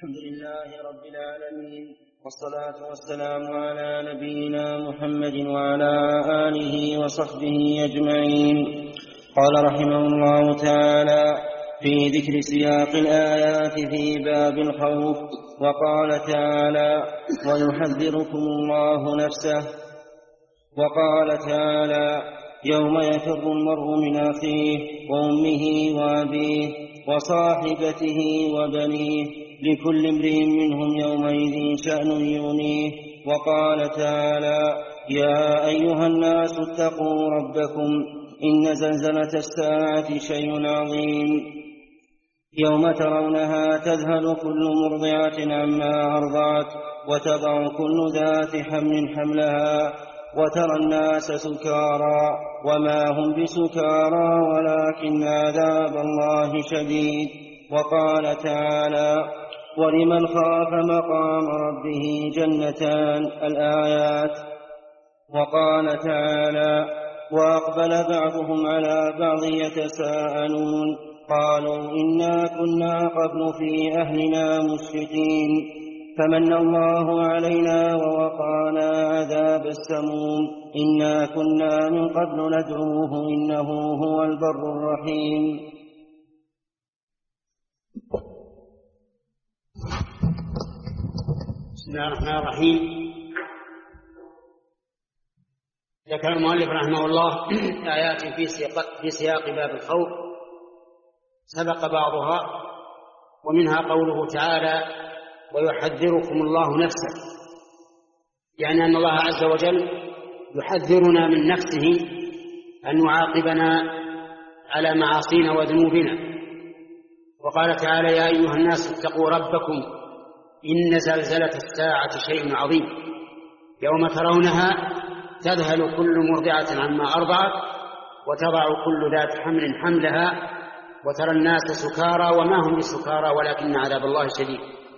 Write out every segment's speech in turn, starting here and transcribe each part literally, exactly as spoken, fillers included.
الحمد لله رب العالمين، والصلاة والسلام على نبينا محمد وعلى آله وصحبه أجمعين. قال رحمه الله تعالى في ذكر سياق الآيات في باب الخوف، وقال تعالى ويحذركم الله نفسه. وقال تعالى يوم يفر المرء من أخيه وأمه وأبيه وصاحبته وبنيه لكل امرئ منهم يومئذ شأن يغنيه. وقال تعالى يا أيها الناس اتقوا ربكم إن زلزلة الساعة شيء عظيم يوم ترونها تذهل كل مرضعة عما أرضعت وتضع كل ذات حمل حملها وترى الناس سكارى وما هم بسكارى ولكن عذاب الله شديد. وقال تعالى ولمن خاف مقام ربه جنتان الآيات. وقال تعالى وأقبل بعضهم على بعض يتساءلون قالوا إنا كنا قبل في أهلنا مشفقين فمن الله علينا ووقانا عذاب السموم إنا كنا من قبل ندعوه إنه هو البر الرحيم. بسم الله الرحمن الرحيم. ذكر المؤلف رحمه الله آيات في سياق, في سياق باب الخوف سبق بعضها، ومنها قوله تعالى ويحذركم الله نفسه، يعني أن الله عز وجل يحذرنا من نفسه أن يعاقبنا على معاصينا وذنوبنا. وقال تعالى يا أيها الناس اتقوا ربكم إن زلزلة الساعة شيء عظيم يوم ترونها تذهل كل مرضعة عما أرضعت وتضع كل ذات حمل حملها وترى الناس سكارى وما هم بسكارى ولكن عذاب الله شديد.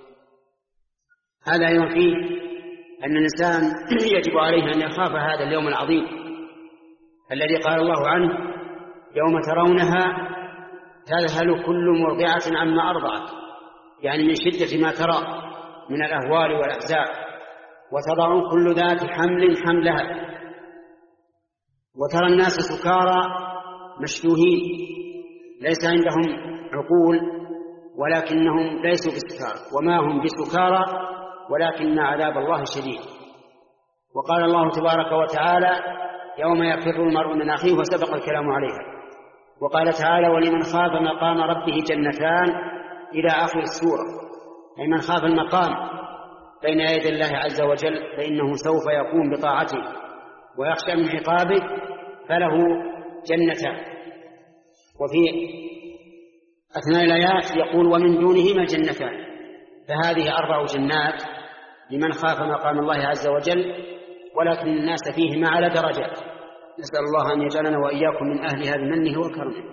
هذا ينفي أن الإنسان يجب عليه أن يخاف هذا اليوم العظيم الذي قال الله عنه يوم ترونها تذهل كل مرضعة عما أرضعت، يعني من شدة ما ترى من الأهوال والأفزاع، وتضع كل ذات حمل حملها وترى الناس سكارى مشتوهين ليس عندهم عقول ولكنهم ليسوا بسكارى وما هم بسكارى ولكن عذاب الله شديد. وقال الله تبارك وتعالى يوم يفر المرء من أخيه وسبق الكلام عليها. وقال تعالى ولمن خاف مقام ربه جنتان إلى آخر السورة، أي من خاف المقام بين يدي الله عز وجل فإنه سوف يقوم بطاعته ويخشى من عقابه فله جنتان. وفي أثناء الآيات يقول ومن دونهما جنتان، فهذه أربع جنات لمن خاف مقام الله عز وجل، ولكن الناس فيهما على درجات. نسأل الله أن يجعلنا وإياكم من أهلها بمنه وكرمه.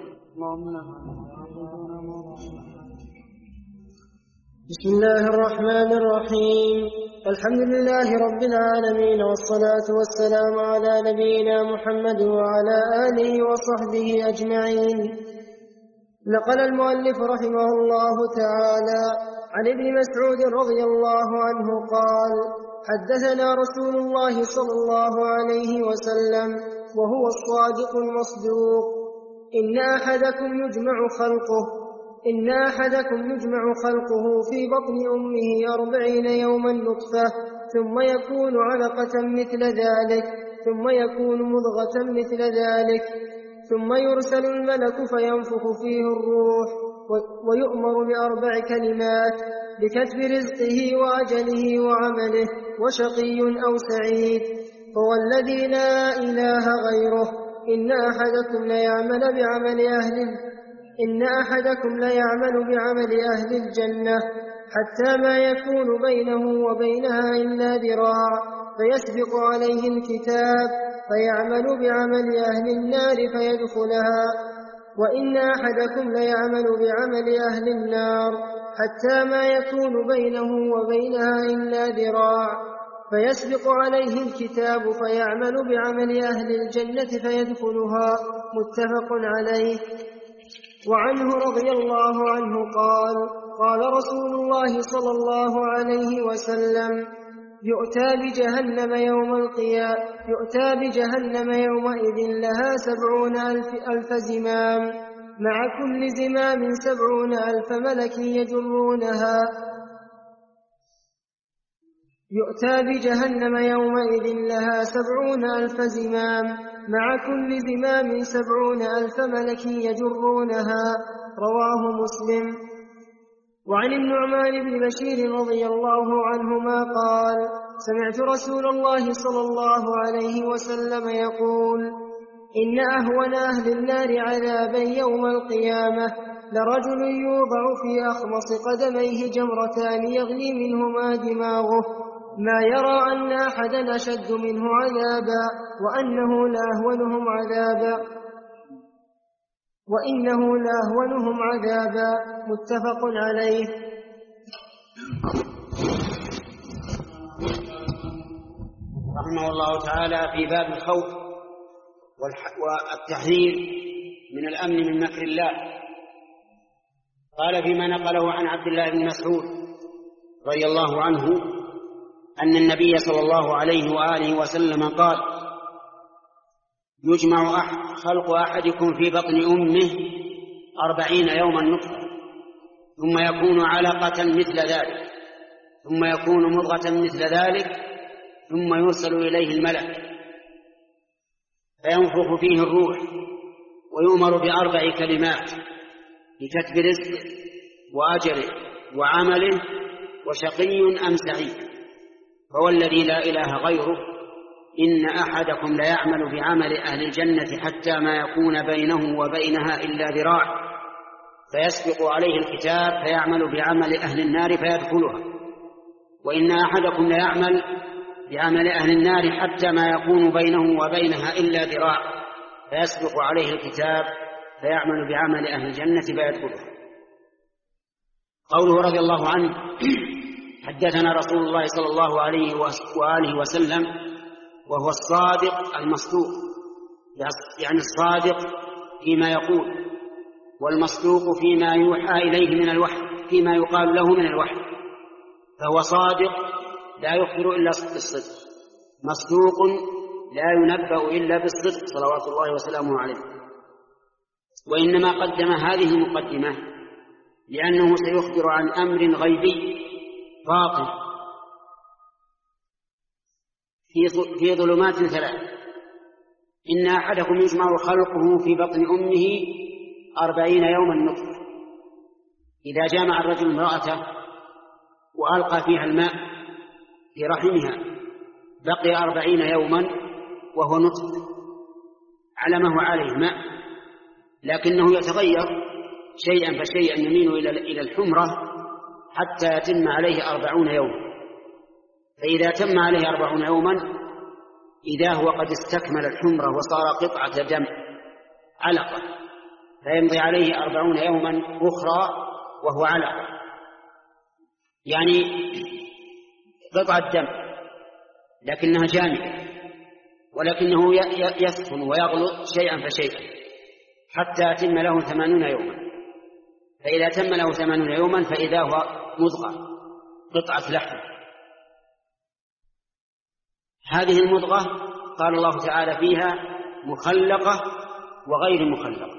بسم الله الرحمن الرحيم. الحمد لله رب العالمين، والصلاة والسلام على نبينا محمد وعلى آله وصحبه أجمعين. نقل المؤلف رحمه الله تعالى عن ابن مسعود رضي الله عنه قال حدثنا رسول الله صلى الله عليه وسلم وهو الصادق المصدوق إن أحدكم يجمع خلقه إن أحدكم يجمع خلقه في بطن أمه أربعين يوما نطفة ثم يكون علقة مثل ذلك ثم يكون مضغة مثل ذلك ثم يرسل الملك فينفخ فيه الروح ويؤمر بأربع كلمات بكتب رزقه وأجله وعمله وشقي أو سعيد. فوالذي لا إله غيره إن أحدكم ليعمل بعمل أهل إن أحدكم ليعمل بعمل أهل الجنة حتى ما يكون بينه وبينها إلا ذراع فيسبق عليه الكتاب فيعمل بعمل أهل النار فيدخلها، وإن أحدكم ليعمل بعمل أهل النار حتى ما يكون بينه وبينها إلا ذراع فيسبق عليه الكتاب فيعمل بعمل أهل الجنة فيدخلها. متفق عليه. وعنه رضي الله عنه قال قال رسول الله صلى الله عليه وسلم يؤتى بجهنم يوم القيامة يؤتى بجهنم يومئذ لها سبعون ألف, ألف زمام مع كل زمام سبعون ألف ملك يجرونها يؤتى بجهنم يومئذ لها سبعون ألف زمام مع كل زمام سبعون ألف ملك يجرونها. رواه مسلم. وعن النعمان بن بشير رضي الله عنهما قال سمعت رسول الله صلى الله عليه وسلم يقول إن أهون أهل النار عذابا يوم القيامة لرجل يوضع في أخمص قدميه جمرتان يغلي منهما دماغه ما يرى أن أحدا أشد منه عذابا وأنه لأهونهم عذابا وإنه لأهونهم عذابا. متفق عليه. رحمه الله تعالى في باب الخوف والتحذير من الأمن من مكر الله. قال فيما نقله عن عبد الله بن مسعود رضي الله عنه أن النبي صلى الله عليه وآله وسلم قال يجمع خلق أحدكم في بطن أمه أربعين يوما نطفة ثم يكون علقة مثل ذلك ثم يكون مضغة مثل ذلك ثم يرسل إليه الملك فينفخ فيه الروح ويؤمر بأربع كلمات بكتب رزقه وأجله وعمله وشقي أم سعيد. فوالذي لا إله غيره إن أحدكم ليعمل بعمل أهل الجنة حتى ما يكون بينه وبينها إلا ذراع فيسبق عليه الكتاب فيعمل بعمل أهل النار فيدخلها وإن أحدكم ليعمل بعمل أهل النار حتى ما يكون بينه وبينها إلا ذراع فيسبق عليه الكتاب فيعمل بعمل أهل الجنة فيدخلها. قوله رضي الله عنه حدثنا رسول الله صلى الله عليه وآله وسلم وهو الصادق المصدوق يعني الصادق فيما يقول والمصدوق فيما يوحى إليه من الوحي فيما يقال له من الوحي فهو صادق لا يخبر إلا بالصدق مصدوق لا ينبأ إلا بالصدق صلوات الله وسلامه عليه. وإنما قدم هذه المقدمة لأنه سيخبر عن أمر غيبي باطن في ظلمات ثلاث. إن أحدكم يجمع خلقه في بطن أمه أربعين يوما نطفة إذا جامع الرجل امرأته وألقى فيها الماء في رحمها بقي أربعين يوما وهو نطفة على ما هو عليه ماء لكنه يتغير شيئا فشيئا يميل إلى الحمرة حتى يتم عليه أربعون يوما. فإذا تم عليه أربعون يوما إذا هو قد استكمل الحمرة وصار قطعة دم علقة فيمضي عليه أربعون يوما أخرى وهو علقة يعني قطعة دم لكنها جامدة ولكنه يسخن ويغلط شيئا فشيئا حتى يتم له ثمانون يوما. فإذا تم له ثمانون يوما فإذا هو مضغة قطعة لحم. هذه المضغة قال الله تعالى فيها مخلقة وغير مخلقة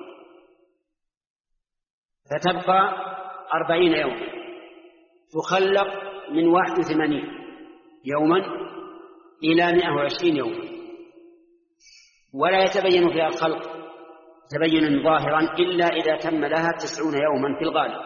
فتبقى أربعين يوما تخلق من واحد وثمانين يوما إلى مئة وعشرين يوما ولا يتبين فيها الخلق تبينا ظاهرا إلا إذا تم لها تسعون يوما في الغالب.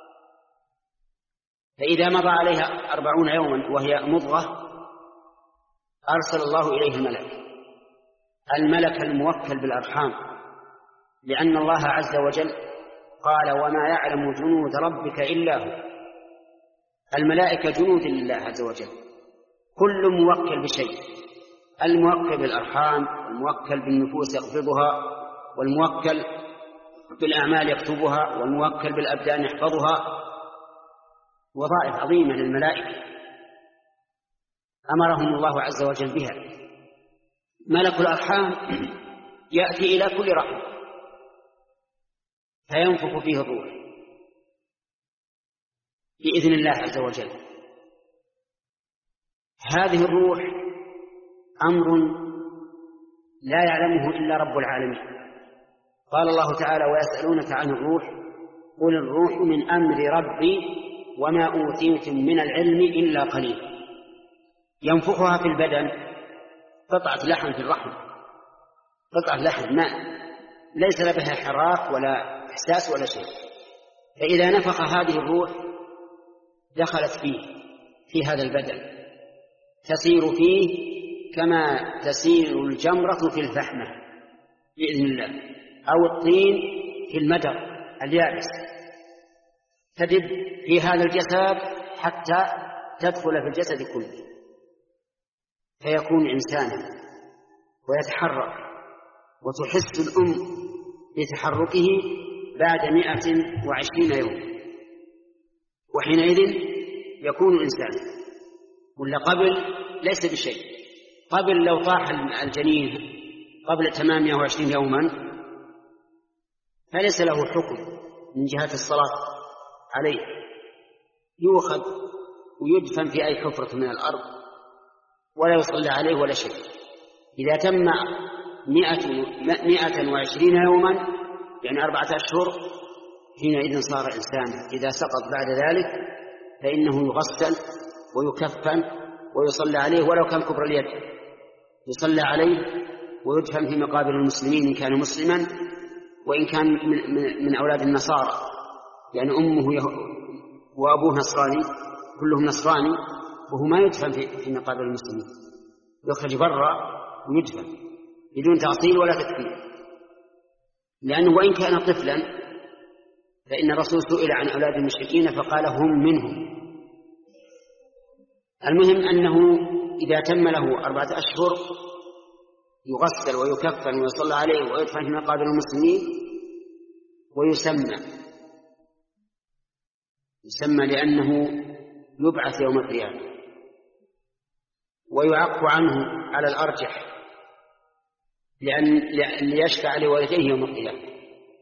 فإذا مضى عليها أربعون يوما وهي مضغة أرسل الله إليه الملك الملك الموكل بالأرحام لأن الله عز وجل قال وما يعلم جنود ربك إلا هو. الملائكة جنود لله عز وجل كل موكل بشيء الموكل بالأرحام والموكل بالنفوس يقبضها والموكل بالأعمال يكتبها والموكل بالأبدان يحفظها. وظائف عظيمة للملائكة أمرهم الله عز وجل بها. ملك الأرحام يأتي إلى كل رحم فينفخ فيه الروح بإذن الله عز وجل. هذه الروح أمر لا يعلمه إلا رب العالمين. قال الله تعالى: ويسألونك عن الروح قل الروح من أمر ربي وما أوتيتم من العلم إلا قليل. ينفخها في البدن، قطعة لحم في الرحم، قطعة لحم ماء ليس بها حراك ولا إحساس ولا شيء. فإذا نفخ هذه الروح دخلت فيه في هذا البدن، تسير فيه كما تسير الجمرة في الفحمة بإذن الله، أو الطين في المدر اليابس، تدب في هذا الجسد حتى تدخل في الجسد كله، فيكون إنسانا ويتحرك، وتحس الأم بتحركه بعد مئة وعشرين يوم، وحينئذ يكون إنسانا. ولا قبل ليس بشيء. قبل لو طاح الجنين قبل تمام مئة وعشرين يوما فليس له حكم من جهة الصلاة عليه، يؤخذ ويدفن في أي حفرة من الأرض ولا يصلى عليه ولا شيء. إذا تم مئة وعشرين يوما يعني أربعة أشهر حينئذ صار إنسانا. إذا سقط بعد ذلك فإنه يغسل ويكفن ويصلى عليه، ولو كان كبر اليد يصلى عليه ويدفن في مقابر المسلمين إن كان مسلما، وإن كان من, من أولاد النصارى، يعني أمه وأبوه نصراني كلهم نصراني، وهو ما يدفن في, في مقابر المسلمين، يخرج برا ويدفن بدون تعطيل ولا تكفير. لأنه وإن كان طفلا فإن الرسول سئل عن أولاد المشركين فقال هم منهم. المهم أنه إذا تم له أربعة أشهر يغسل ويكفن ويصلى عليه ويدفن في مقابر المسلمين، ويسمى يسمى لأنه يبعث يوم القيامة، ويعق عنه على الأرجح لأن ليشفع لوالديه يوم القيامة.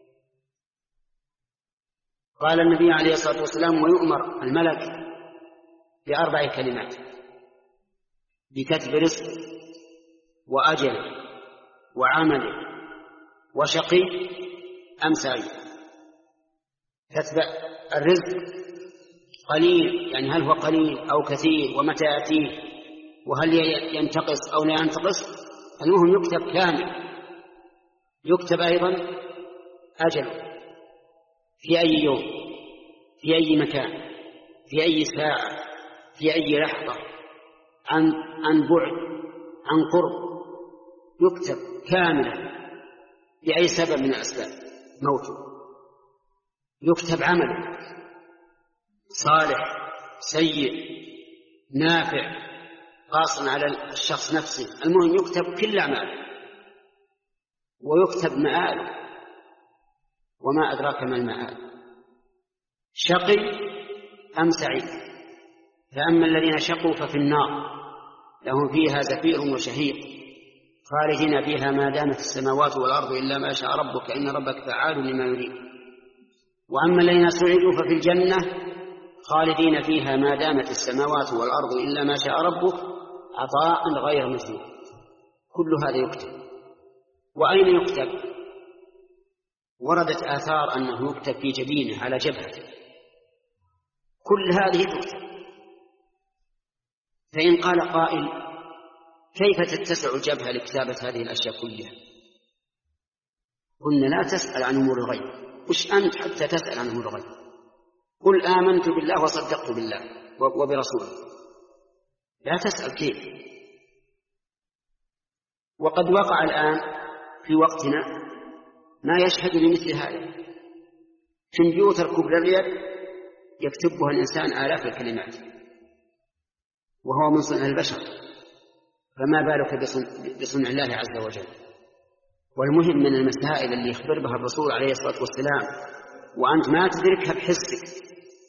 قال النبي عليه الصلاة والسلام: ويؤمر الملك بأربع كلمات: بكتب رزق وأجل وعمل وشقي أم سعيد. كتب الرزق قليل، يعني هل هو قليل أو كثير، ومتى يأتيه، وهل ينتقص أو لا ينتقص. المهم يكتب كامل. يكتب أيضا أجل في أي يوم، في أي مكان، في أي ساعة، في أي لحظة، عن عن بعد، عن قرب، يكتب كاملا بأي سبب من الأسباب موته. يكتب عمله صالح سيء نافع قاصا على الشخص نفسه، المهم يكتب كل أعماله، ويكتب مآله، وما أدراك ما المآل. شقي أم سعيد. فأما الذين شقوا ففي النار لهم فيها زفير وشهيق خالدين فيها ما دامت السماوات والأرض إلا ما شاء ربك إن ربك فعال لما يريد. وأما الذين سعدوا ففي الجنة خالدين فيها ما دامت السماوات والأرض إلا ما شاء ربك عطاء غير مثيل. كل هذا يكتب. وأين يكتب؟ وردت آثار أنه يكتب في جبينه على جبهته. كل هذه تكتب. فإن قال قائل: كيف تتسع الجبهة لكتابة هذه الأشياء كلها؟ قلنا: لا تسأل عن أمور الغيب، وش أنت حتى تسأل عن أمور الغيب؟ قل آمنت بالله وصدقت بالله وبرسوله، لا تسأل كيف. وقد وقع الآن في وقتنا ما يشهد لمثل هذا. كمبيوتر كبر اليد يكتبها الإنسان آلاف الكلمات وهو من صنع البشر، فما بالك بصنع الله عز وجل. والمهم من المسائل اللي يخبر بها الرسول عليه الصلاة والسلام وأنت ما تدركها بحسك،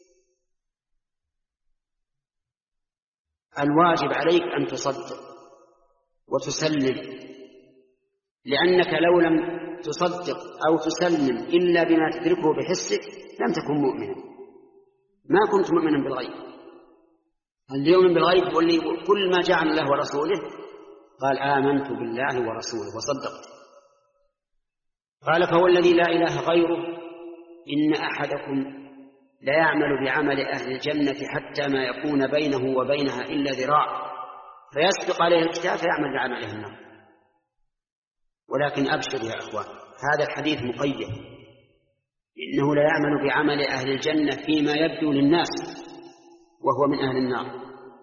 الواجب عليك أن تصدق وتسلم، لأنك لو لم تصدق أو تسلم إلا بما تدركه بحسك لم تكن مؤمنا، ما كنت مؤمنا بالغيب. اللي يؤمن بالغيب واللي كل ما جاء عن الله ورسوله قال آمنت بالله ورسوله وصدقت. قال فهو الذي لا إله غيره إن أحدكم لا يعمل بعمل أهل الجنة حتى ما يكون بينه وبينها إلا ذراع فيسبق عليه الكتاب فيعمل بعمل أهل النار. ولكن أبشر يا أخوان، هذا الحديث مقيد، إنه لا يعمل بعمل أهل الجنة فيما يبدو للناس وهو من أهل النار.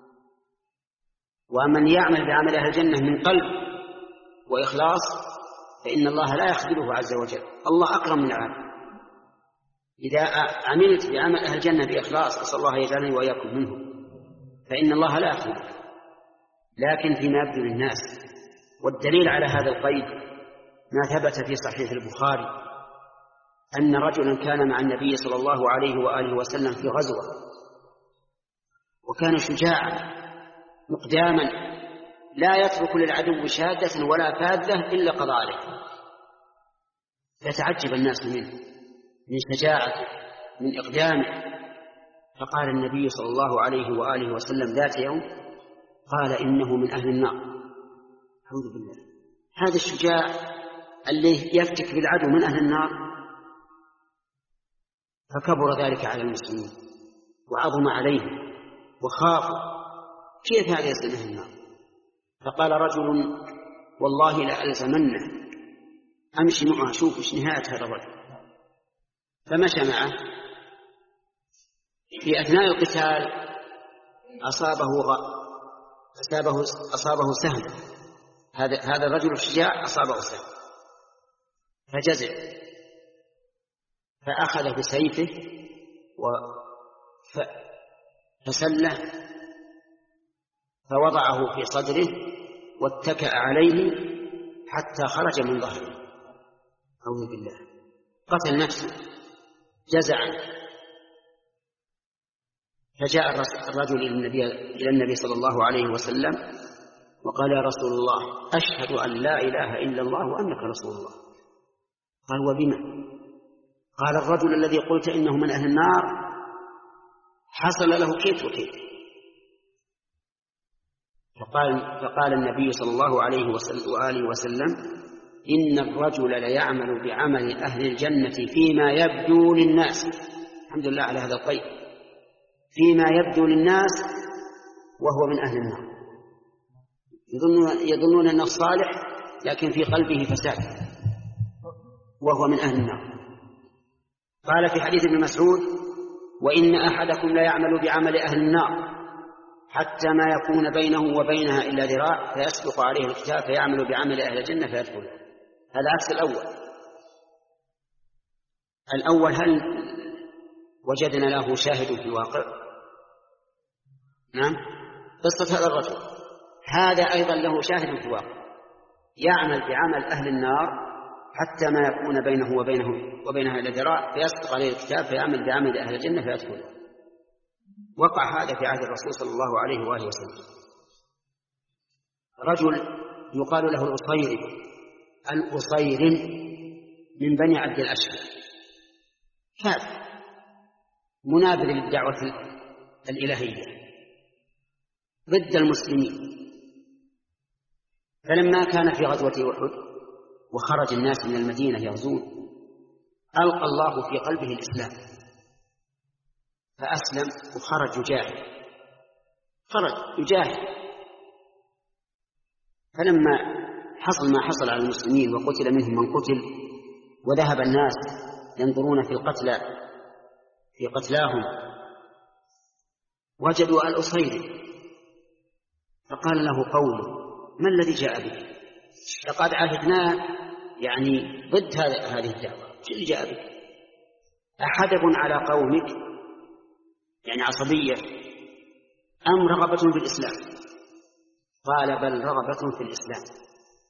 ومن يعمل بعمل أهل الجنة من قلب وإخلاص فإن الله لا يخذله عز وجل، الله أكرم من العالم. إذا عملت بعمل أهل الجنة بإخلاص أسأل الله يجعلني وإياكم منه فإن الله لا يخذله، لكن فيما يبدو للناس. والدليل على هذا القيد ما ثبت في صحيح البخاري أن رجلا كان مع النبي صلى الله عليه وآله وسلم في غزوة، وكان شجاعا مقداما لا يترك للعدو شادة ولا فاذة إلا قضى عليه. فتعجب الناس منه، من شجاعته، من إقدامه. فقال النبي صلى الله عليه وآله وسلم ذات يوم قال إنه من أهل النار. أعوذ بالله، هذا الشجاع اللي يفتك بالعدو من أهل النار. فكبر ذلك على المسلمين وعظم عليهم وخافوا، كيف هذا يصل أهل النار؟ فقال رجل والله لا ألزمنه، أمشي معه أشوف إيش نهاية هذا الرجل. فمشى معه. في أثناء القتال أصابه أصابه أصابه سهم، هذا هذا الرجل الشجاع أصابه سهم فجزع، فأخذ بسيفه فسله فوضعه في صدره واتكأ عليه حتى خرج من ظهره. أعوذ بالله، قتل نفسه جزعا. فجاء الرجل إلى النبي صلى الله عليه وسلم وقال يا رسول الله أشهد أن لا إله إلا الله وأنك رسول الله. قال وبما؟ قال الرجل الذي قلت إنه من أهل النار حصل له كيف وكيف. فقال, فقال النبي صلى الله عليه وآله وسلم إن الرجل ليعمل بعمل أهل الجنة فيما يبدو للناس. الحمد لله على هذا القيد، فيما يبدو للناس وهو من أهل النار. يظنون, يظنون أنه صالح لكن في قلبه فساد وهو من أهل النار. قال في حديث ابن مسعود وإن أحدكم لا يعمل بعمل أهل النار حتى ما يكون بينه وبينها إلا ذراع فيسبق عليه الكتاب فيعمل بعمل أهل الجنة فيدخل. هذا عكس الأول. الأول هل وجدنا له شاهد في الواقع؟ نعم، قصة هذا الرجل هذا أيضا له شاهد في الواقع، يعمل بعمل أهل النار حتى ما يكون بينه وبينه وبينها إلا ذراع فيسبق عليه الكتاب فيعمل بعمل أهل الجنة فيدخل. وقع هذا في عهد الرسول صلى الله عليه وآله وسلم. رجل يقال له الأصيري الأصيري من بني عبد الأشهر، كافر منابذ للدعوة الإلهية ضد المسلمين. فلما كان في غزوة أحد وخرج الناس من المدينة يغزون ألقى الله في قلبه الإسلام فأسلم وخرج يجاهد، خرج يجاهد. فلما حصل ما حصل على المسلمين وقتل منهم من قتل وذهب الناس ينظرون في القتلى في قتلاهم وجدوا الأصيري فقال له قوله ما الذي جاء به؟ لقد عهدنا يعني ضد هذه الدعوة، شو اللي جاء به؟ أحدب على قومك يعني عصبية أم رغبة في الإسلام؟ قال بل رغبة في الإسلام.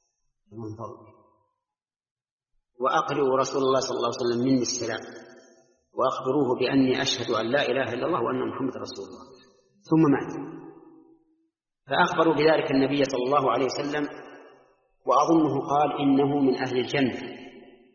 وأقرئوا رسول الله صلى الله عليه وسلم مني السلام وأخبروه بأني أشهد أن لا إله إلا الله وأن محمد رسول الله. ثم مات. فأخبروا بذلك النبي صلى الله عليه وسلم وأظنه قال إنه من أهل الجنة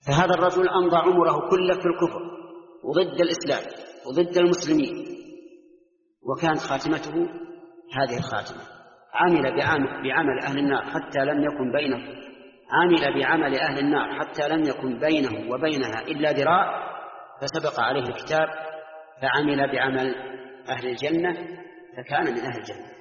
فهذا الرجل أمضى عمره كله في الكفر وضد الإسلام وضد المسلمين، وكانت خاتمته هذه الخاتمة. عمل بعمل أهل النار حتى لم يكن بينه عمل بعمل أهل النار حتى لم يكن بينه وبينها إلا ذراع، فسبق عليه الكتاب فعمل بعمل أهل الجنة فكان من أهل الجنة.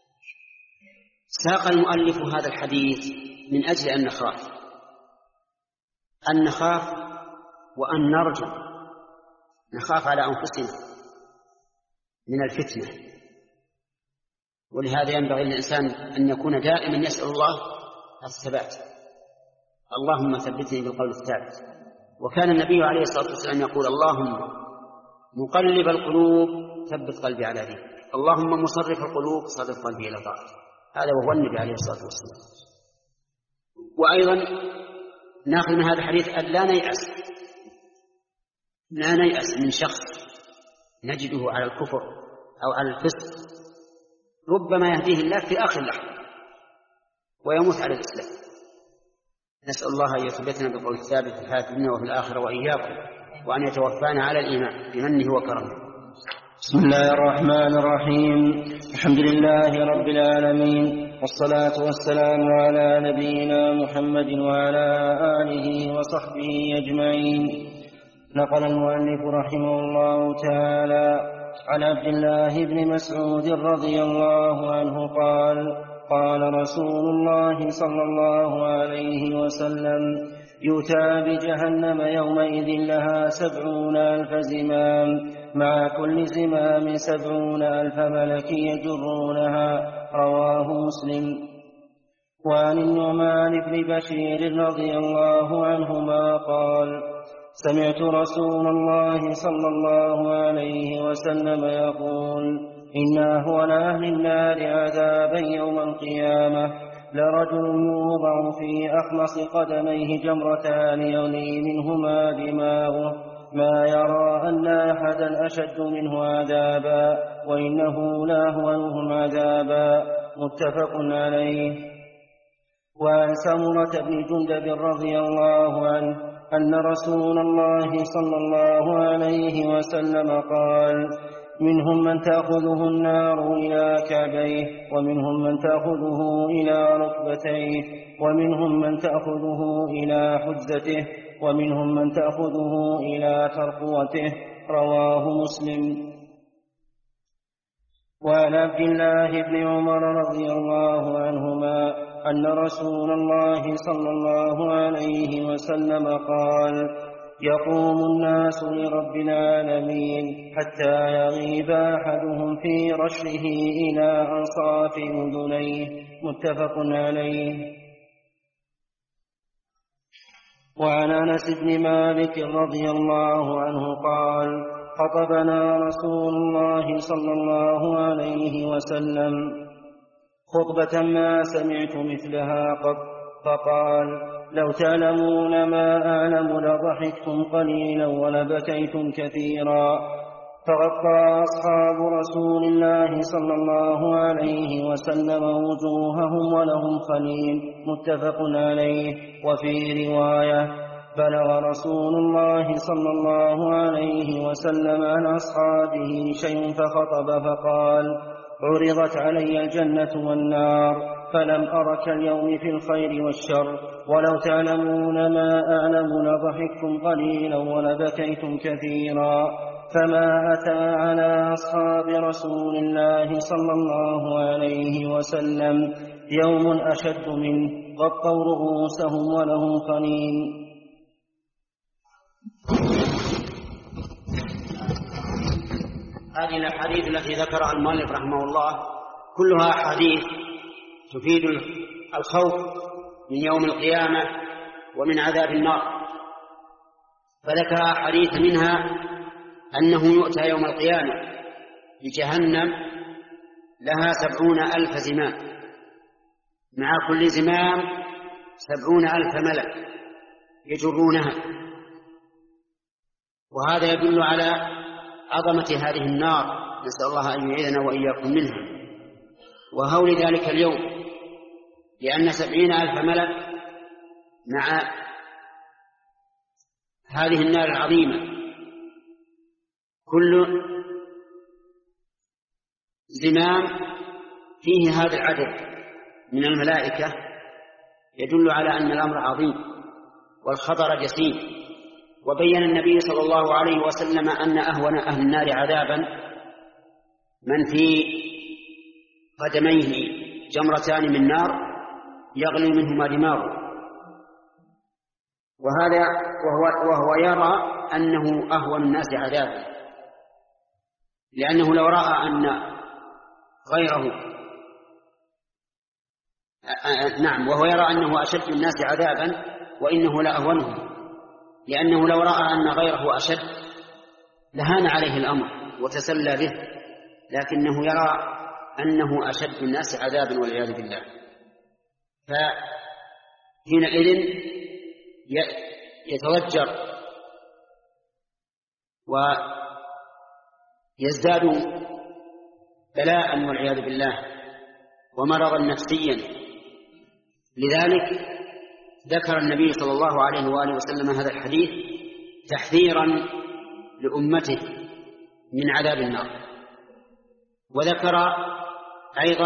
ساق المؤلف هذا الحديث من أجل أن نخاف أن نخاف وأن نرجو، نخاف على أنفسنا من الفتنة. ولهذا ينبغي للإنسان أن يكون دائما يسأل الله الثبات، اللهم ثبتني بالقول الثابت. وكان النبي عليه الصلاة والسلام يقول اللهم مقلب القلوب ثبت قلبي على دينك، اللهم مصرف القلوب صرف قلبي إلى طاعتك. هذا وهو النبي عليه الصلاة والسلام. وأيضا نأخذ من هذا الحديث أن لا نيأس لا نيأس من شخص نجده على الكفر أو على الفسق، ربما يهديه الله في آخر لحظة ويموت على الإسلام. نسأل الله أن يثبتنا بالقول الثابت في الحياة الدنيا وفي الآخرة وإياكم، وأن يتوفانا على الإيمان بمنه وكرمه. بسم الله الرحمن الرحيم. الحمد لله رب العالمين، والصلاة والسلام على نبينا محمد وعلى آله وصحبه أجمعين. نقل المؤلف رحمه الله تعالى عن عبد الله بن مسعود رضي الله عنه قال قال رسول الله صلى الله عليه وسلم يؤتى بجهنم يومئذ لها سبعون ألف زمام، مع كل زمام سبعون ألف ملك يجرونها. رواه مسلم. وعن النعمان بن بشير رضي الله عنهما قال سمعت رسول الله صلى الله عليه وسلم يقول إن أهون أهل النار عذابا يوم القيامة لرجل يوضع في أخمص قدميه جمرتان يغلي منهما دماغه، ما يرى أن أحدا أشد منه عذابا وإنه لأهونهم عذابا. متفق عليه. وعن سمرة بن جندب رضي الله عنه أن رسول الله صلى الله عليه وسلم قال منهم من تأخذه النار إلى كعبيه، ومنهم من تأخذه إلى ركبتيه، ومنهم من تأخذه إلى حجته، ومنهم من تأخذه إلى ترقوته. رواه مسلم. وعن عبد الله بن عمر رضي الله عنهما أن رسول الله صلى الله عليه وسلم قال يقوم الناس لرب العالمين حتى يغيب أحدهم في رشره إلى أنصاف أذنيه. متفق عليه. وعن أنس بن مالك رضي الله عنه قال خطبنا رسول الله صلى الله عليه وسلم خطبة ما سمعت مثلها قط، فقال لو تعلمون ما أعلم لضحكتم قليلا ولبكيتم كثيرا. فغطى أصحاب رسول الله صلى الله عليه وسلم وجوههم ولهم خليل. متفق عليه. وفي رواية بلغ رسول الله صلى الله عليه وسلم عن أصحابه شيء فخطب فقال عرضت علي الجنة والنار فلم أرك اليوم في الخير والشر، ولو تعلمون ما أعلم لضحكتم قليلا ولبكيتم كثيرا. فما أتى على أصحاب رسول الله صلى الله عليه وسلم يوم أشد منه، غطوا رؤوسهم ولهم خنين. هذه الأحاديث التي ذكرها المؤلف رحمه الله كلها أحاديث تفيد الخوف من يوم القيامة ومن عذاب النار. فذكر أحاديث منها أنه يؤتى يوم القيامة بجهنم لها سبعون ألف زمام، مع كل زمام سبعون ألف ملك يجرونها. وهذا يدل على عظمة هذه النار، نسأل الله أن يعيذنا وإياكم منها وهول ذلك اليوم، لأن سبعين ألف ملك مع هذه النار العظيمة كل زمام فيه هذا العدد من الملائكة يدل على أن الأمر عظيم والخطر جسيم. وبين النبي صلى الله عليه وسلم أن أهون أهل النار عذابا من في قدميه جمرتان من نار يغلي منهما دماغه، وهذا وهو, وهو يرى أنه أهون الناس عذابا، لأنه لو رأى أن غيره نعم وهو يرى أنه أشد الناس عذابا وإنه لأهونهم، لأنه لو رأى أن غيره أشد لهان عليه الأمر وتسلى به، لكنه يرى أنه أشد الناس عذابا والعياذ بالله. فحينئذ يتضجر ويزداد بلاء والعياذ بالله ومرضا نفسيا. لذلك ذكر النبي صلى الله عليه وآله وسلم هذا الحديث تحذيرا لأمته من عذاب النار. وذكر أيضا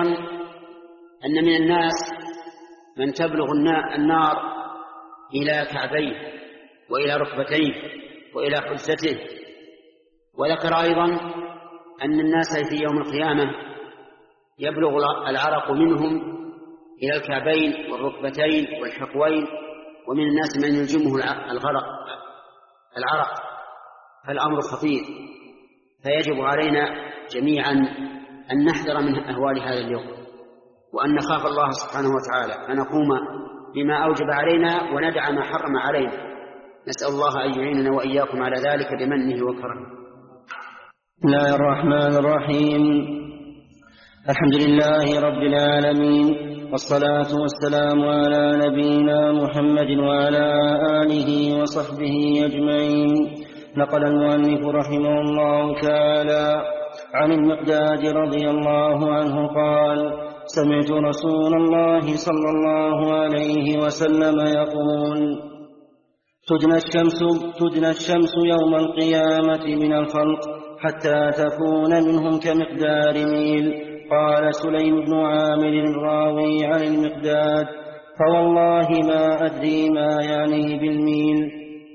أن من الناس من تبلغ النار إلى كعبيه وإلى ركبتيه وإلى حجته. وذكر أيضا أن الناس في يوم القيامة يبلغ العرق منهم إلى الكعبين والركبتين والحقوين، ومن الناس من يلجمه الغرق العرق. فالأمر خطير، فيجب علينا جميعا أن نحذر من أهوال هذا اليوم وأن نخاف الله سبحانه وتعالى، فنقوم بما أوجب علينا وندع ما حرم علينا. نسأل الله أن يعيننا وإياكم على ذلك بمنه وكرمه. بسم الله الرحمن الرحيم. الحمد لله رب العالمين، والصلاة والسلام على نبينا محمد وعلى آله وصحبه أجمعين. نقل المؤلف رحمه الله تعالى عن المقداد رضي الله عنه قال: سمعت رسول الله صلى الله عليه وسلم يقول: تدنى الشمس, تدنى الشمس يوم القيامة من الخلق حتى تكون منهم كمقدار ميل. قال سليم بن عامر الراوي عن المقداد: فوالله ما أدري ما يعني بالميل،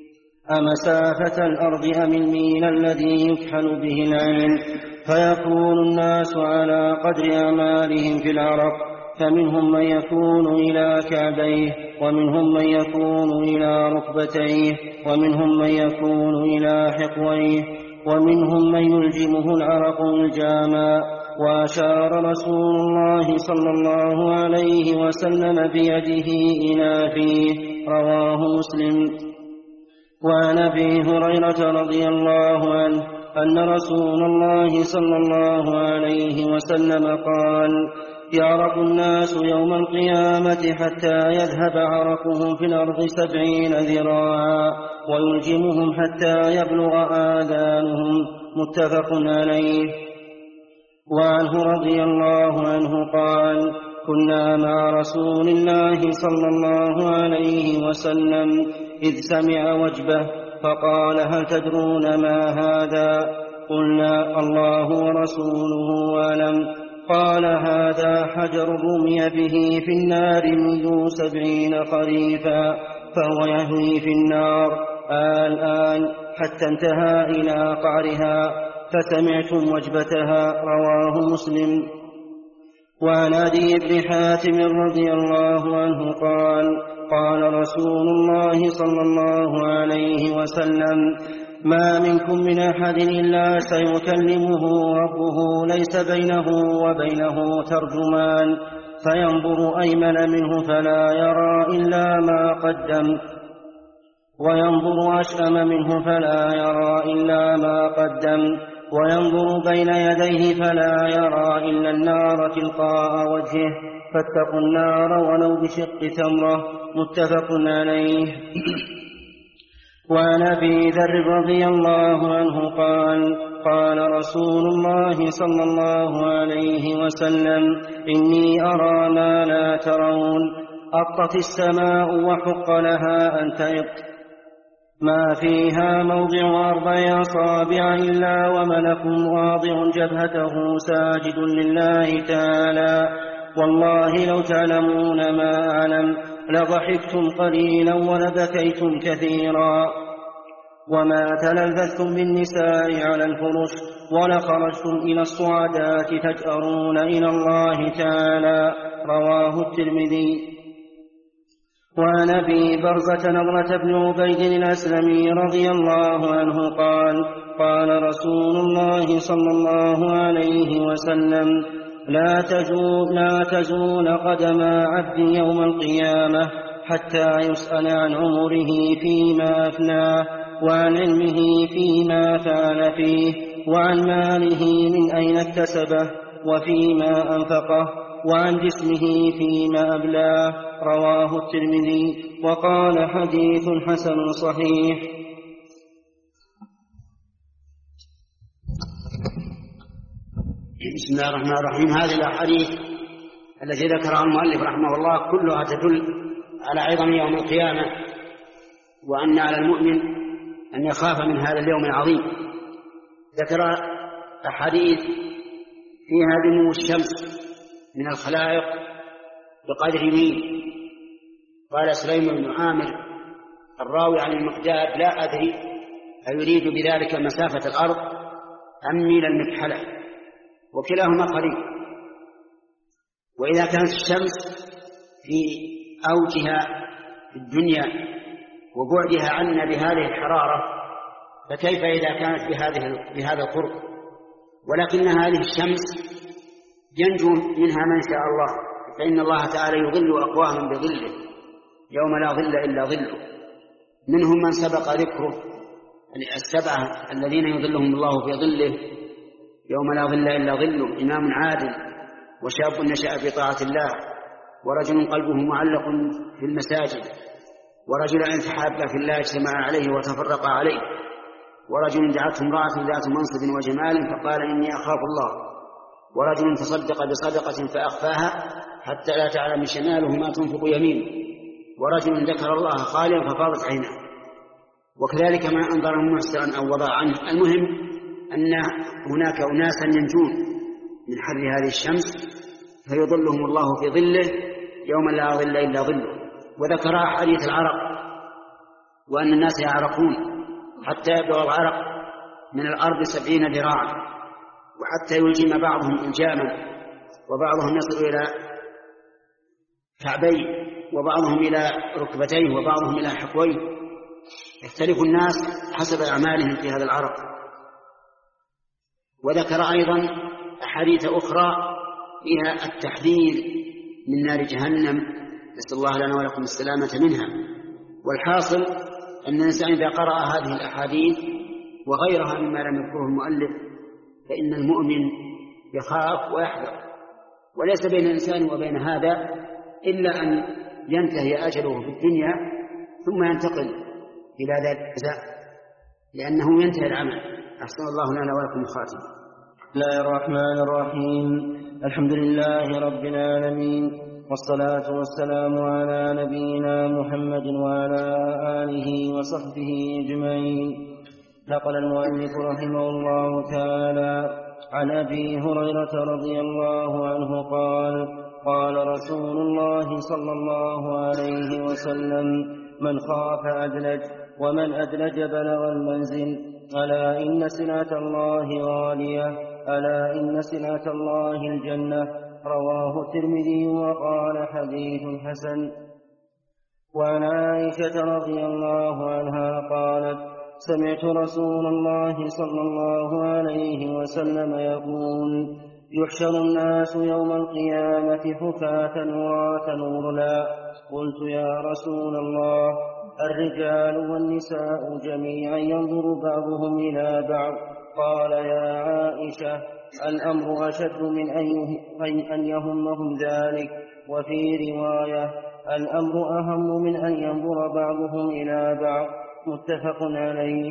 أمسافة الأرض أم الميل الذي يكحل به العين؟ فيكون الناس على قدر أعمالهم في العرق، فمنهم من يكون إلى كعبيه، ومنهم من يكون إلى ركبتيه، ومنهم من يكون إلى حقويه، ومنهم من يلجمه العرق الجاما. وأشار رسول الله صلى الله عليه وسلم بيده إلى فيه. رواه مسلم. وعن أبي هريرة رضي الله عنه أن رسول الله صلى الله عليه وسلم قال: يعرق الناس يوم القيامة حتى يذهب عرقهم في الأرض سبعين ذراعا، ويلجمهم حتى يبلغ آذانهم. متفق عليه. وعنه رضي الله عنه قال: كنا مع رسول الله صلى الله عليه وسلم إذ سمع وجبه فقال: هل تدرون ما هذا؟ قلنا: الله ورسوله أعلم. قال: هذا حجر رمي به في النار منذ سبعين خريفا فهو يهوي في النار الآن حتى انتهى إلى قعرها، فسمعتم وجبتها. رواه مسلم. وعن عدي بن حاتم رضي الله عنه قال: قال رسول الله صلى الله عليه وسلم: ما منكم من أحد إلا سيكلمه ربه ليس بينه وبينه ترجمان، فينظر أيمن منه فلا يرى إلا ما قدم، وينظر أشأم منه فلا يرى إلا ما قدم، وينظر بين يديه فلا يرى إلا النار تلقاء وجهه، فاتقوا النار ولو بشق تمرة. متفق عليه. وعن أبي ذر رضي الله عنه قال: قال رسول الله صلى الله عليه وسلم: إني أرى ما لا ترون. أطت السماء وحق لها أن تئط، ما فيها موضع أربع أصابع إلا وملك واضع جبهته ساجد لله تعالى. والله لو تعلمون ما أعلم لضحكتم قليلا ولبكيتم كثيرا، وما تلذذتم بالنساء على الفرش ولخرجتم إلى الصعدات تجأرون إلى الله تعالى. رواه الترمذي. وعن أبي برزة نضرة بن عبيد الأسلمي رضي الله عنه قال: قال رسول الله صلى الله عليه وسلم: لا تزول, لا تزول قدم عبد يوم القيامة حتى يسأل عن عمره فيما أفناه، وعن علمه فيما فعل فيه، وعن ماله من أين اكتسبه وفيما أنفقه، وعن جسمه فيما أبلاه. رواه الترمذي وقال: حديث حسن صحيح. بسم الله الرحمن الرحيم. هذه الأحاديث التي ذكرها المؤلف رحمه الله كلها تدل على عظم يوم القيامة، وأن على المؤمن أن يخاف من هذا اليوم العظيم. ذكر أحاديث فيها دنو الشمس من الخلائق بقدر ميل. قال سليم بن عامر الراوي عن المقداد: لا أدري أيريد بذلك مسافة الأرض أم ميل المكحلة، وكلاهما قريب. وإذا كانت الشمس في أوجها في الدنيا وبعدها عنا بهذه الحرارة، فكيف إذا كانت بهذه بهذا القرب؟ ولكن هذه الشمس ينجو منها من شاء الله، فإن الله تعالى يظل أقواما بظله يوم لا ظل إلا ظله. منهم من سبق ذكره السبعة الذين يظلهم الله في ظله يوم لا ظل إلا ظله: إمام عادل، وشاب نشأ في طاعة الله، ورجل قلبه معلق في المساجد، ورجلان تحابا في الله اجتمعا عليه وتفرقا عليه، ورجل دعته امرأة ذات منصب وجمال فقال: إني أخاف الله، ورجل تصدق بصدقة فأخفاها حتى لا تعلم شماله ما تنفق يمينه، ورجل ذكر الله خاليا ففاضت عيناه. وكذلك ما أنظره معسرا أو وضع عنه. المهم أن هناك أناسا ينجون من حر هذه الشمس فيظلهم الله في ظله يوم لا ظل إلا ظله. وذكر حديث العرق، وأن الناس يعرقون حتى يبلغ العرق من الأرض سبعين ذراعا، وحتى يلجم بعضهم إلجاما، وبعضهم يصل إلى كعبيه، وبعضهم إلى ركبتيه، وبعضهم إلى حقويه. يختلف الناس حسب أعمالهم في هذا العرق. وذكر أيضا أحاديث أخرى فيها التحذير من نار جهنم، نسأل الله لنا ولكم السلامة منها. والحاصل أن الإنسان إذا قرأ هذه الأحاديث وغيرها مما لم يذكره المؤلف فإن المؤمن يخاف ويحذر، وليس بين الإنسان وبين هذا إلا أن ينتهي أجله في الدنيا ثم ينتقل إلى ذلك الجزاء، لأنه ينتهي العمل. أحسن الله لنا ولكم الخاتمة. بسم الله الرحمن الرحيم. الحمد لله رب العالمين، والصلاة والسلام على نبينا محمد وعلى آله وصحبه أجمعين. نقل المؤلف رحمه الله تعالى عن أبي هريرة رضي الله عنه قال: قال رسول الله صلى الله عليه وسلم: من خاف أدلج، ومن أدلج بلغ المنزل. ألا إن سلعة الله غالية، ألا إن سلعة الله الجنة. رواه الترمذي وقال: حديث حسن. وعن عائشة رضي الله عنها قالت: سمعت رسول الله صلى الله عليه وسلم يقول: يحشر الناس يوم القيامة حفاة عراة غرلا. قلت: يا رسول الله، الرجال والنساء جميعا ينظر بعضهم إلى بعض؟ قال: يا عائشة، الأمر أشد من أن يهمهم ذلك. وفي رواية: الأمر أهم من أن ينظر بعضهم إلى بعض. متفق عليه.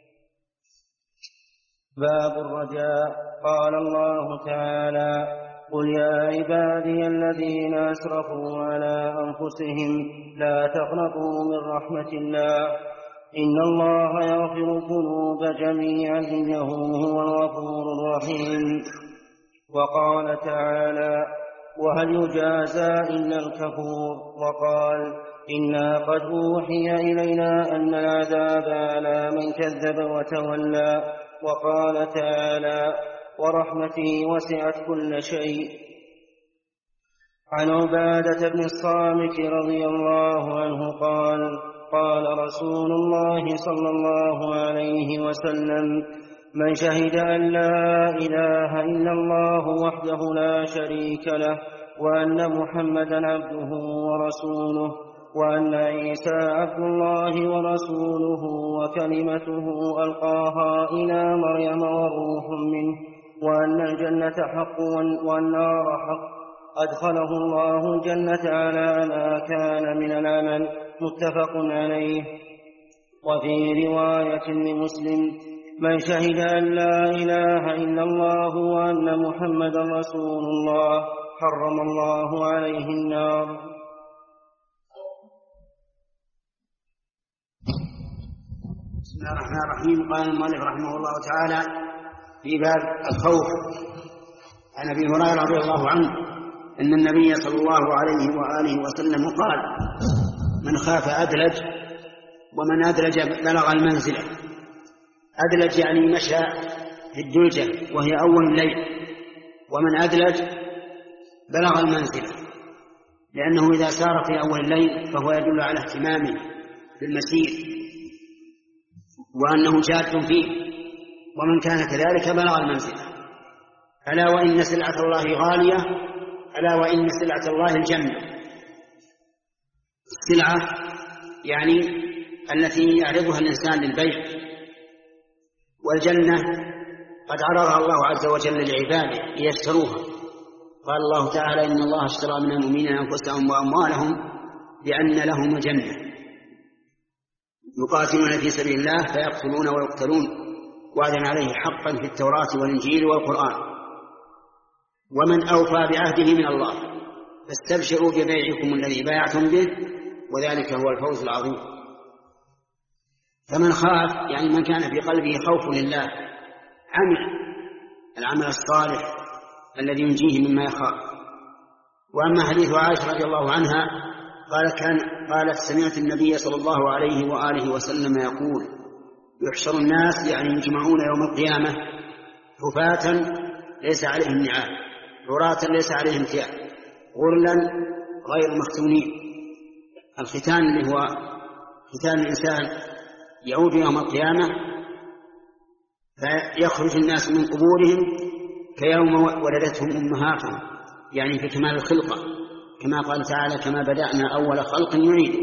باب الرجاء. قال الله تعالى: قل يا عبادي الذين أسرفوا على أنفسهم لا تقنطوا من رحمة الله إن الله يغفر الذنوب جميعا إنه هو الغفور الرحيم. وقال تعالى: وهل يجازى إلا الكفور. وقال: إنا قد أوحي إلينا أن العذاب على من كذب وتولى. وقال تعالى: ورحمتي وسعت كل شيء. عن عبادة بن الصامت رضي الله عنه قال: قال رسول الله صلى الله عليه وسلم: من شهد أن لا إله إلا الله وحده لا شريك له وأن محمدا عبده ورسوله وأن عيسى عبد الله ورسوله وكلمته ألقاها إلى مريم وروح منه وأن الجنة حق والنار حق أدخله الله الجنة على ما كان من العمل. متفق عليه. وفي رواية لمسلم: من شهد أن لا إله إلا الله وأن محمدا رسول الله حرم الله عليه النار. بسم الله الرحمن الرحيم. قال المؤلف رحمه الله تعالى في باب الخوف عن أبي هريرة رضي الله عنه أن النبي صلى الله عليه وآله وسلم قال: من خاف أدلج ومن أدلج بلغ المنزلة. أدلج يعني مشى في الدلجة وهي أول الليل، ومن أدلج بلغ المنزلة، لأنه إذا سار في أول الليل فهو يدل على اهتمامه بالمسير وأنه جاد فيه، ومن كان كذلك بلغ المنزلة. ألا وإن سلعة الله غالية، ألا وإن سلعة الله الجنة. السلعة يعني التي يعرضها الإنسان للبيع، والجنة قد عرضها الله عز وجل لعباده ليشتروها. قال الله تعالى: إن الله اشترى من المؤمنين أنفسهم وأموالهم بأن لهم الجنة يقاتلون في سبيل الله فيقتلون ويقتلون وعدا عليه حقا في التوراة والإنجيل والقرآن. ومن أوفى بعهده من الله فاستبشروا ببيعكم الذي بايعتم به وذلك هو الفوز العظيم. فمن خاف يعني من كان في قلبه خوف لله عمل العمل الصالح الذي ينجيه مما يخاف. وأما حديث عائشة رضي الله عنها قالت, كان قالت: سمعت النبي صلى الله عليه وآله وسلم يقول: يحشر الناس يعني يجمعون يوم القيامة حفاة ليس عليهم نعال، عراة ليس عليهم ثياب، غرلا غير مختونين. الختان اللي هو ختان الإنسان يعود يوم القيامة فيخرج الناس من قبورهم كيوم ولدتهم أمهاتهم، يعني في كمال الخلقة، كما قال تعالى: كما بدأنا أول خلق نعيد.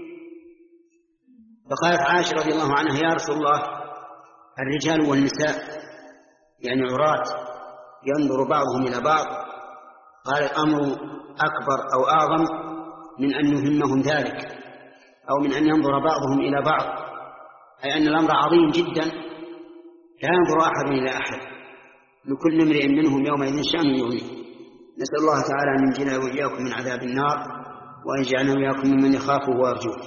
فقالت عائشة رضي الله عنها: يا رسول الله، الرجال والنساء يعني عراة ينظر بعضهم إلى بعض. قال: الأمر أكبر أو أعظم من أن يهمهم ذلك، أو من أن ينظر بعضهم إلى بعض، أي أن الأمر عظيم جدا لا ينظر أحد إلى أحد، لكل امرئ منهم يومئذ شأن يغنيه. نسأل الله تعالى أن ينجينا وإياكم من عذاب النار، وأن يجعلنا وإياكم ممن يخافه ويرجوه.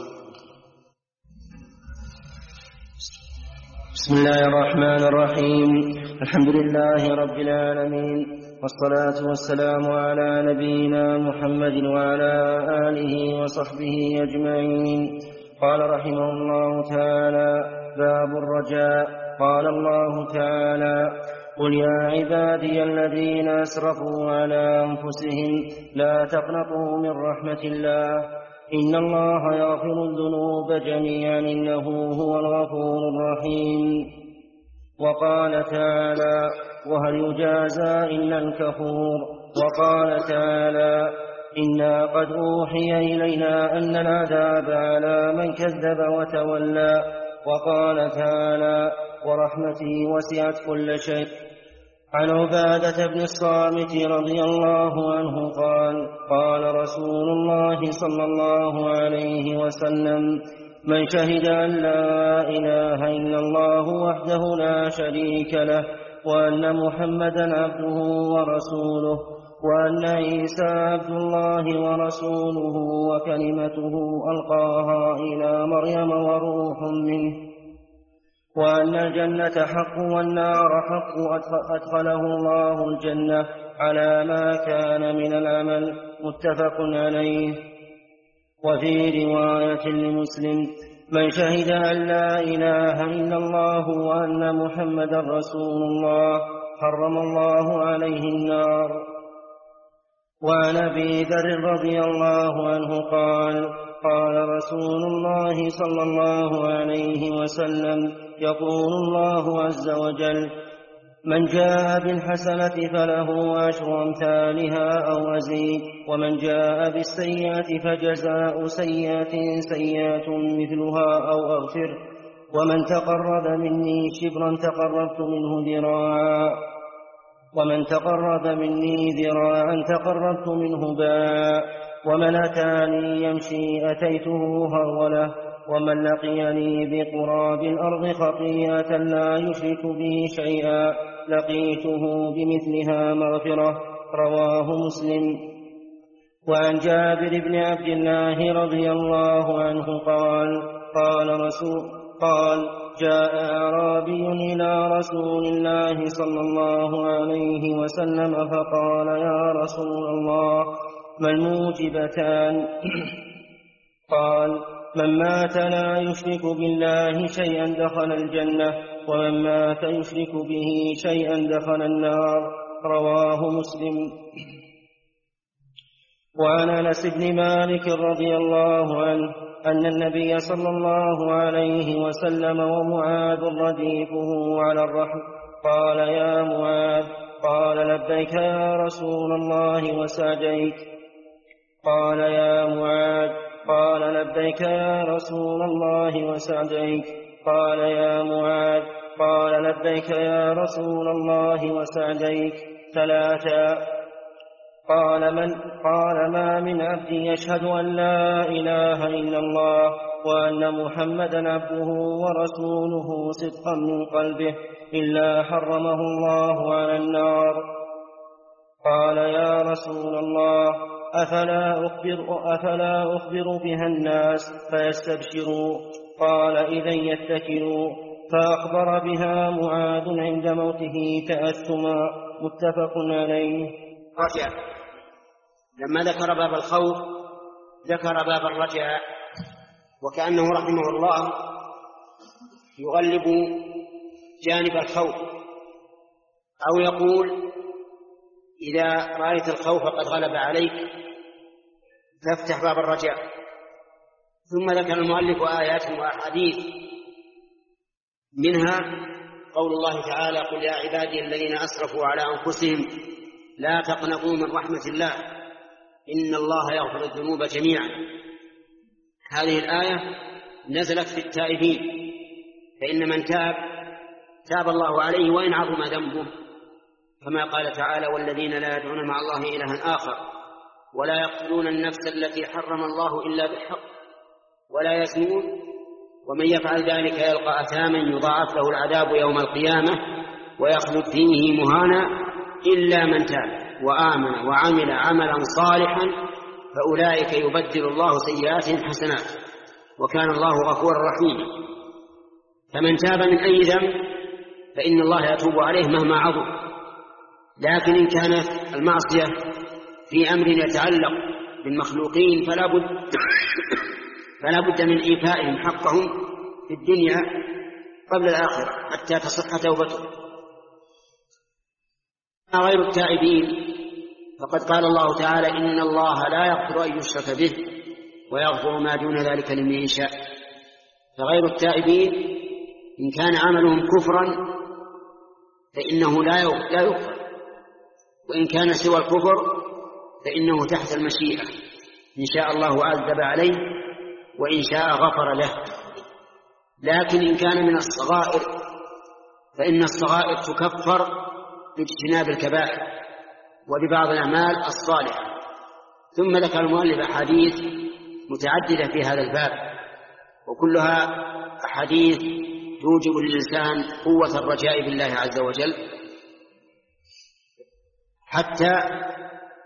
بسم الله الرحمن الرحيم. الحمد لله رب العالمين، والصلاة والسلام على نبينا محمد وعلى آله وصحبه أجمعين. قال رحمه الله تعالى: باب الرجاء. قال الله تعالى: قل يا عبادي الذين أسرفوا على أنفسهم لا تقنطوا من رحمة الله إن الله يغفر الذنوب جميعا إنه هو الغفور الرحيم. وقال تعالى: وهل يجازى إلا الكفور. وقال تعالى: إنا قد أوحي إلينا أن العذاب على من كذب وتولى. وقال تعالى: ورحمتي وسعت كل شيء. عن عبادة بن الصامت رضي الله عنه قال: قال رسول الله صلى الله عليه وسلم: من شهد أن لا إله إلا الله وحده لا شريك له وأن محمدا عبده ورسوله وأن عيسى عبد الله ورسوله وكلمته ألقاها إلى مريم وروح منه، وأن الجنة حق والنار حق أدخله الله الجنة على ما كان من العمل، متفق عليه. وفي رواية لمسلم: من شهد أن لا إله إلا الله وأن محمدا رسول الله حرم الله عليه النار. وعن أبي ذر رضي الله عنه قال: قال رسول الله صلى الله عليه وسلم: يقول الله عز وجل: من جاء بالحسنة فله عشر أمثالها أو أزيد، ومن جاء بالسيئة فجزاء سيئة سيئة مثلها أو أغفر، ومن تقرب مني شبرا تقربت منه ذراعا، ومن تقرب مني ذراعا تقربت منه باعا، ومن أتاني يمشي أتيته هرولة، ومن لقيني بقراب الأرض خطيئة لا يشرك بي شيئا لقيته بمثلها مغفرة. رواه مسلم. وعن جابر بن عبد الله رضي الله عنه قال: قال رسول قال جاء أعرابي إلى رسول الله صلى الله عليه وسلم فقال: يا رسول الله، ما الموجبتان؟ قال: من مات لا يشرك بالله شيئا دخل الجنة، ومن مات يشرك به شيئا دخل النار. رواه مسلم. وعن أنس بن مالك رضي الله عنه أن النبي صلى الله عليه وسلم ومعاذ رديفه على الرحل قال: يا معاذ. قال: لبيك يا رسول الله وسعديك. قال: يا معاذ. قال: لبيك يا رسول الله وسعديك. قال: يا معاذ. قال: لبيك يا رسول الله وسعديك. ثلاثا. قال: من قال: ما من عبد يشهد أن لا إله إلا الله وأن محمدا عبده ورسوله صدقا من قلبه إلا حرمه الله على النار. قال: يا رسول الله، أفلا أخبر, أفلا أخبر بها الناس فيستبشروا؟ قال: إذن يتكلوا. فأخبر بها معاذ عند موته تأثما، متفق عليه. رجاء. لما ذكر باب الخوف ذكر باب الرجاء، وكأنه رحمه الله يغلب جانب الخوف، أو يقول: إذا رأيت الخوف قد غلب عليك فافتح باب الرجاء. ثم ذكر المؤلف آيات وأحاديث، منها قول الله تعالى: قل يا عبادي الذين أسرفوا على أنفسهم لا تقنطوا من رحمة الله إن الله يغفر الذنوب جميعا. هذه الآية نزلت في التائبين، فإن من تاب تاب الله عليه وإن عظم ذنبه، كما قال تعالى: والذين لا يدعون مع الله إلها آخر ولا يقتلون النفس التي حرم الله إلا بالحق ولا يزنون ومن يفعل ذلك يلقى أثاما يضاعف له العذاب يوم القيامة ويخلد فيه مهانا إلا من تاب وآمن وعمل عملا صالحا فأولئك يبدل الله سيئاتهم حسنات وكان الله غفورا رحيما. فمن تاب من أي ذنب فإن الله يتوب عليه مهما عظم، لكن إن كانت المعصية في أمر يتعلق بالمخلوقين فلا بد فلا بد من إيفائهم حقهم في الدنيا قبل الآخرة حتى تصح توبتهم. غير التائبين فقد قال الله تعالى: إن الله لا يغفر أن يشرك به ويغفر ما دون ذلك لمن يشاء. فغير التائبين إن كان عملهم كفرا فإنه لا يغفر، وإن كان سوى الكفر فإنه تحت المشيئة، إن شاء الله عذب عليه وإن شاء غفر له. لكن إن كان من الصغائر فإن الصغائر تكفر باجتناب الكبائر وببعض الأعمال الصالحة. ثم ذكر المؤلف أحاديث متعددة في هذا الباب، وكلها أحاديث توجب للإنسان قوة الرجاء بالله عز وجل، حتى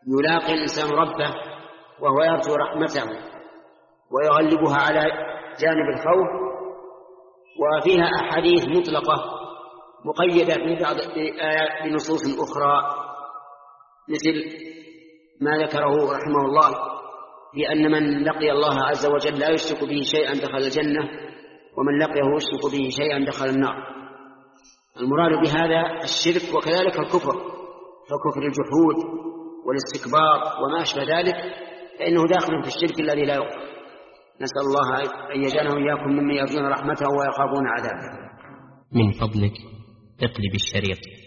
يلاقي الإنسان ربه وهو يرجو رحمته ويغلبها على جانب الخوف، وفيها أحاديث مطلقة مقيدة بنصوص أخرى، مثل ما ذكره رحمه الله في أن من لقي الله عز وجل لا يشرك به شيئا دخل الجنة، ومن لقيه يشرك به شيئا دخل النار. المراد بهذا الشرك وكذلك الكفر، فكفر الجحود والاستكبار وما أشبه ذلك فإنه داخل في الشرك الذي لا يغفر. نسأل الله أن يجعلنا وإياكم ممن يرجون رحمته ويخافون عذابه. من فضلك اقلب الشريط.